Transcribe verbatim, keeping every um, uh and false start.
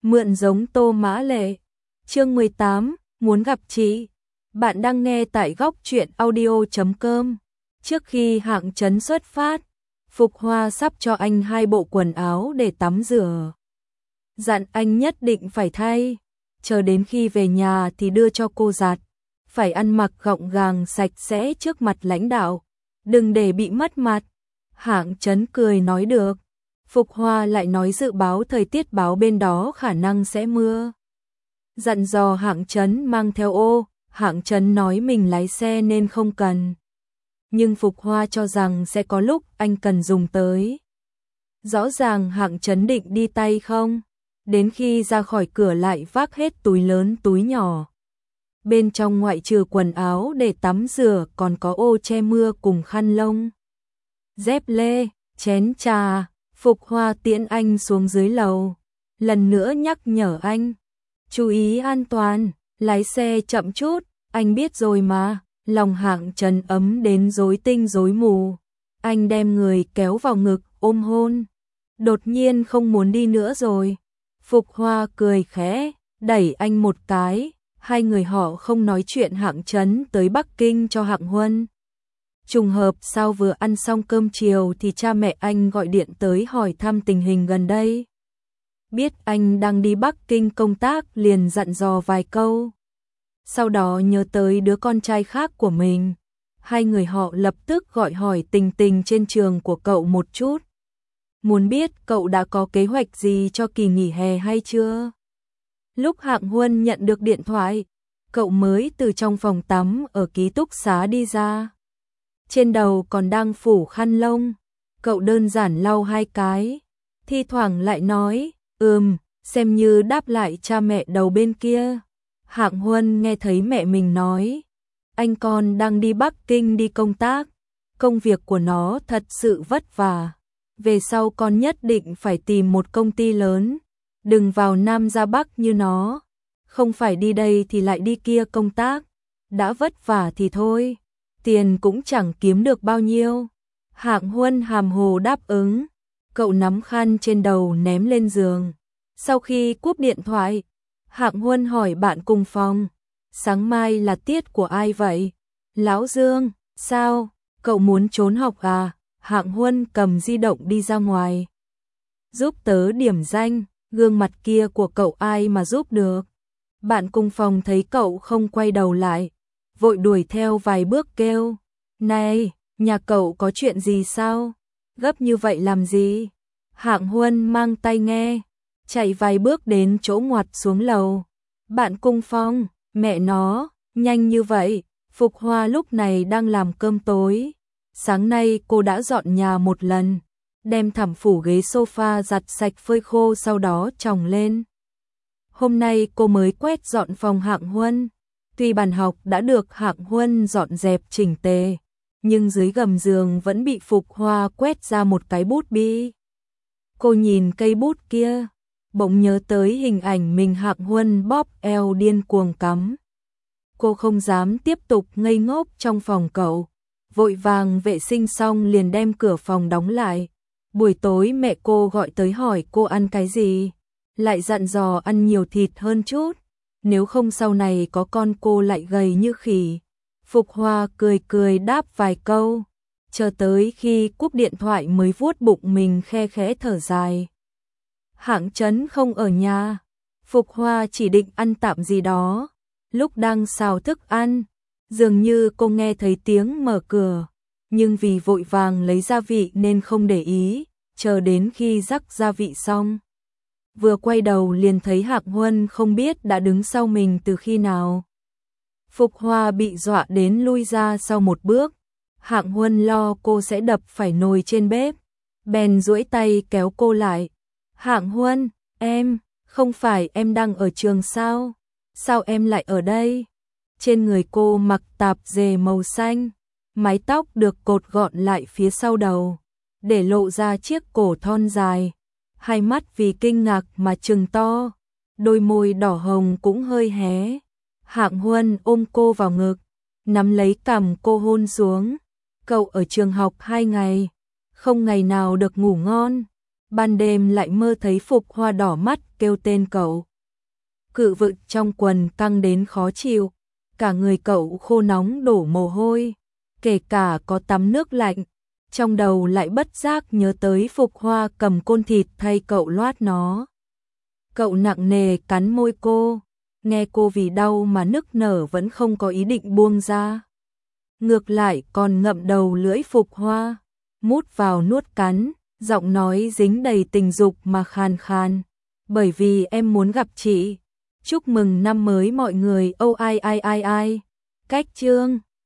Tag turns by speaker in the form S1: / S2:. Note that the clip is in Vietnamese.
S1: Mượn giống Tô Mã Lệ. Chương mười tám, muốn gặp chị. Bạn đang nghe tại góc truyện audio chấm com. Trước khi Hạng Chấn xuất phát, Phục Hoa sắp cho anh hai bộ quần áo để tắm rửa. Dặn anh nhất định phải thay, chờ đến khi về nhà thì đưa cho cô giặt. Phải ăn mặc gọn gàng sạch sẽ trước mặt lãnh đạo, đừng để bị mất mặt. Hạng Chấn cười nói được. Phục Hoa lại nói dự báo thời tiết báo bên đó khả năng sẽ mưa. Dặn dò Hạng Chấn mang theo ô, Hạng Chấn nói mình lái xe nên không cần. Nhưng Phục Hoa cho rằng sẽ có lúc anh cần dùng tới. Rõ ràng Hạng Chấn định đi tay không, đến khi ra khỏi cửa lại vác hết túi lớn túi nhỏ. Bên trong ngoại trừ quần áo để tắm rửa còn có ô che mưa cùng khăn lông, dép lê, chén trà. Phục Hoa tiễn anh xuống dưới lầu, lần nữa nhắc nhở anh, chú ý an toàn, lái xe chậm chút, anh biết rồi mà. Lòng Hạng Chấn ấm đến rối tinh rối mù, anh đem người kéo vào ngực ôm hôn, đột nhiên không muốn đi nữa rồi. Phục Hoa cười khẽ, đẩy anh một cái, hai người họ không nói chuyện. Hạng Chấn tới Bắc Kinh cho Hạng Huân. Trùng hợp sao vừa ăn xong cơm chiều thì cha mẹ anh gọi điện tới hỏi thăm tình hình gần đây. Biết anh đang đi Bắc Kinh công tác liền dặn dò vài câu. Sau đó nhớ tới đứa con trai khác của mình. Hai người họ lập tức gọi hỏi tình tình trên trường của cậu một chút. Muốn biết cậu đã có kế hoạch gì cho kỳ nghỉ hè hay chưa? Lúc Hạng Huân nhận được điện thoại, cậu mới từ trong phòng tắm ở ký túc xá đi ra. Trên đầu còn đang phủ khăn lông, cậu đơn giản lau hai cái, thi thoảng lại nói, ừm, xem như đáp lại cha mẹ đầu bên kia. Hạng Huân nghe thấy mẹ mình nói, anh con đang đi Bắc Kinh đi công tác, công việc của nó thật sự vất vả. Về sau con nhất định phải tìm một công ty lớn, đừng vào Nam ra Bắc như nó, không phải đi đây thì lại đi kia công tác, đã vất vả thì thôi. Tiền cũng chẳng kiếm được bao nhiêu. Hạng Huân hàm hồ đáp ứng. Cậu nắm khăn trên đầu ném lên giường. Sau khi cúp điện thoại, Hạng Huân hỏi bạn cùng phòng, sáng mai là tiết của ai vậy? Lão Dương. Sao? Cậu muốn trốn học à? Hạng Huân cầm di động đi ra ngoài. Giúp tớ điểm danh. Gương mặt kia của cậu ai mà giúp được? Bạn cùng phòng thấy cậu không quay đầu lại, vội đuổi theo vài bước kêu, này, nhà cậu có chuyện gì sao? Gấp như vậy làm gì? Hạng Huân mang tai nghe, chạy vài bước đến chỗ ngoặt xuống lầu. Bạn cùng phòng, mẹ nó, nhanh như vậy. Phục Hoa lúc này đang làm cơm tối. Sáng nay cô đã dọn nhà một lần, đem thảm phủ ghế sofa giặt sạch phơi khô sau đó chồng lên. Hôm nay cô mới quét dọn phòng Hạng Huân. Tuy bàn học đã được Hạng Huân dọn dẹp chỉnh tề, nhưng dưới gầm giường vẫn bị Phục Hoa quét ra một cái bút bi. Cô nhìn cây bút kia, bỗng nhớ tới hình ảnh mình Hạng Huân bóp eo điên cuồng cắm. Cô không dám tiếp tục ngây ngốc trong phòng cậu, vội vàng vệ sinh xong liền đem cửa phòng đóng lại. Buổi tối mẹ cô gọi tới hỏi cô ăn cái gì, lại dặn dò ăn nhiều thịt hơn chút, nếu không sau này có con cô lại gầy như khỉ. Phục Hoa cười cười đáp vài câu, chờ tới khi cúp điện thoại mới vuốt bụng mình khe khẽ thở dài. Hạng Chấn không ở nhà, Phục Hoa chỉ định ăn tạm gì đó. Lúc đang xào thức ăn, dường như cô nghe thấy tiếng mở cửa, nhưng vì vội vàng lấy gia vị nên không để ý, chờ đến khi rắc gia vị xong. Vừa quay đầu liền thấy Hạng Huân không biết đã đứng sau mình từ khi nào. Phục Hoa bị dọa đến lui ra sau một bước. Hạng Huân lo cô sẽ đập phải nồi trên bếp, bèn duỗi tay kéo cô lại. Hạng Huân, em, không phải em đang ở trường sao? Sao em lại ở đây? Trên người cô mặc tạp dề màu xanh, mái tóc được cột gọn lại phía sau đầu, để lộ ra chiếc cổ thon dài. Hai mắt vì kinh ngạc mà trừng to, đôi môi đỏ hồng cũng hơi hé. Hạng Huân ôm cô vào ngực, nắm lấy cằm cô hôn xuống. Cậu ở trường học hai ngày, không ngày nào được ngủ ngon. ban đêm lại mơ thấy Phục Hoa đỏ mắt kêu tên cậu. Cự vực trong quần căng đến khó chịu, cả người cậu khô nóng đổ mồ hôi, kể cả có tắm nước lạnh, trong đầu lại bất giác nhớ tới Phục Hoa cầm côn thịt thay cậu loát nó. Cậu nặng nề cắn môi cô, nghe cô vì đau mà nức nở vẫn không có ý định buông ra. Ngược lại còn ngậm đầu lưỡi Phục Hoa, mút vào nuốt cắn, giọng nói dính đầy tình dục mà khàn khàn. Bởi vì em muốn gặp chị. Chúc mừng năm mới mọi người. Ô ai ai ai ai. Cách chương